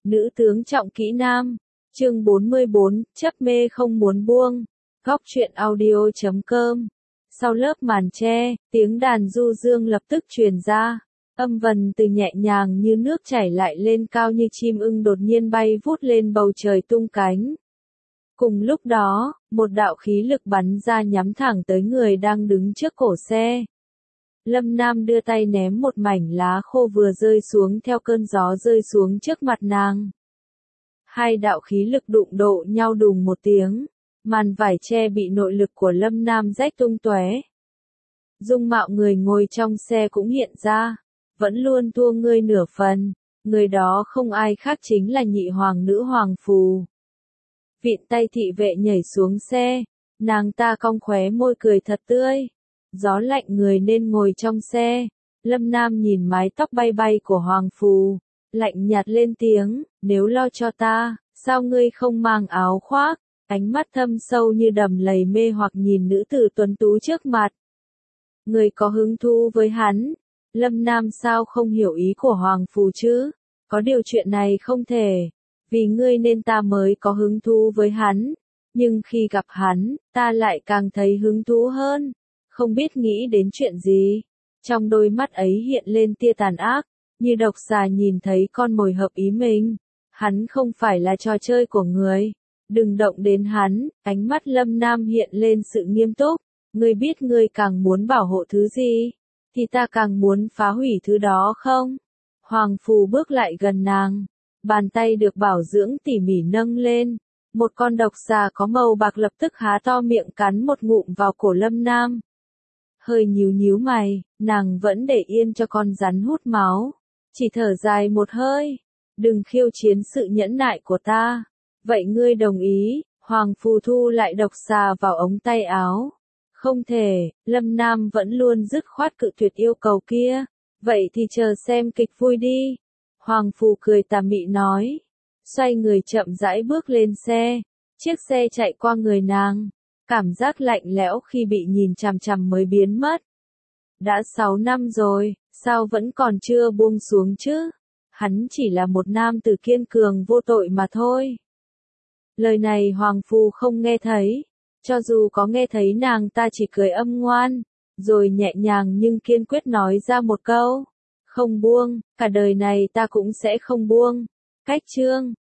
Nữ tướng trọng kỹ nam. Chương 44, chấp mê không muốn buông. Góc truyện audio.com. Sau lớp màn tre, tiếng đàn du dương lập tức truyền ra. Âm vần từ nhẹ nhàng như nước chảy lại lên cao như chim ưng đột nhiên bay vút lên bầu trời tung cánh. Cùng lúc đó, một đạo khí lực bắn ra nhắm thẳng tới người đang đứng trước cổ xe. Lâm Nam đưa tay ném một mảnh lá khô vừa rơi xuống theo cơn gió rơi xuống trước mặt nàng. Hai đạo khí lực đụng độ nhau đùng một tiếng, màn vải che bị nội lực của Lâm Nam rách tung tóe. Dung mạo người ngồi trong xe cũng hiện ra, vẫn luôn thua ngươi nửa phần, người đó không ai khác chính là nhị hoàng nữ Hoàng Phù. Vịn tay thị vệ nhảy xuống xe, nàng ta cong khóe môi cười thật tươi. Gió lạnh người nên ngồi trong xe. Lâm Nam nhìn mái tóc bay bay của Hoàng Phù, lạnh nhạt lên tiếng, nếu lo cho ta, sao ngươi không mang áo khoác? Ánh mắt thâm sâu như đầm lầy mê hoặc nhìn nữ tử tuấn tú trước mặt. Người có hứng thú với hắn. Lâm Nam sao không hiểu ý của Hoàng Phù chứ? Có điều chuyện này không thể. Vì ngươi nên ta mới có hứng thú với hắn. Nhưng khi gặp hắn, ta lại càng thấy hứng thú hơn. Không biết nghĩ đến chuyện gì. Trong đôi mắt ấy hiện lên tia tàn ác, như độc xà nhìn thấy con mồi hợp ý mình. Hắn không phải là trò chơi của người. Đừng động đến hắn. Ánh mắt Lâm Nam hiện lên sự nghiêm túc. Ngươi biết ngươi càng muốn bảo hộ thứ gì, thì ta càng muốn phá hủy thứ đó không? Hoàng Phù bước lại gần nàng. Bàn tay được bảo dưỡng tỉ mỉ nâng lên. Một con độc xà có màu bạc lập tức há to miệng cắn một ngụm vào cổ Lâm Nam. Hơi nhíu nhíu mày, nàng vẫn để yên cho con rắn hút máu. Chỉ thở dài một hơi. Đừng khiêu chiến sự nhẫn nại của ta. Vậy ngươi đồng ý? Hoàng Phù thu lại độc xà vào ống tay áo. Không thể, Lâm Nam vẫn luôn dứt khoát cự tuyệt yêu cầu kia. Vậy thì chờ xem kịch vui đi. Hoàng Phù cười tà mị nói. Xoay người chậm rãi bước lên xe. Chiếc xe chạy qua người nàng. Cảm giác lạnh lẽo khi bị nhìn chằm chằm mới biến mất. Đã 6 năm rồi, sao vẫn còn chưa buông xuống chứ? Hắn chỉ là một nam tử kiên cường vô tội mà thôi. Lời này Hoàng Phù không nghe thấy. Cho dù có nghe thấy nàng ta chỉ cười âm ngoan, rồi nhẹ nhàng nhưng kiên quyết nói ra một câu. Không buông, cả đời này ta cũng sẽ không buông. Cách chương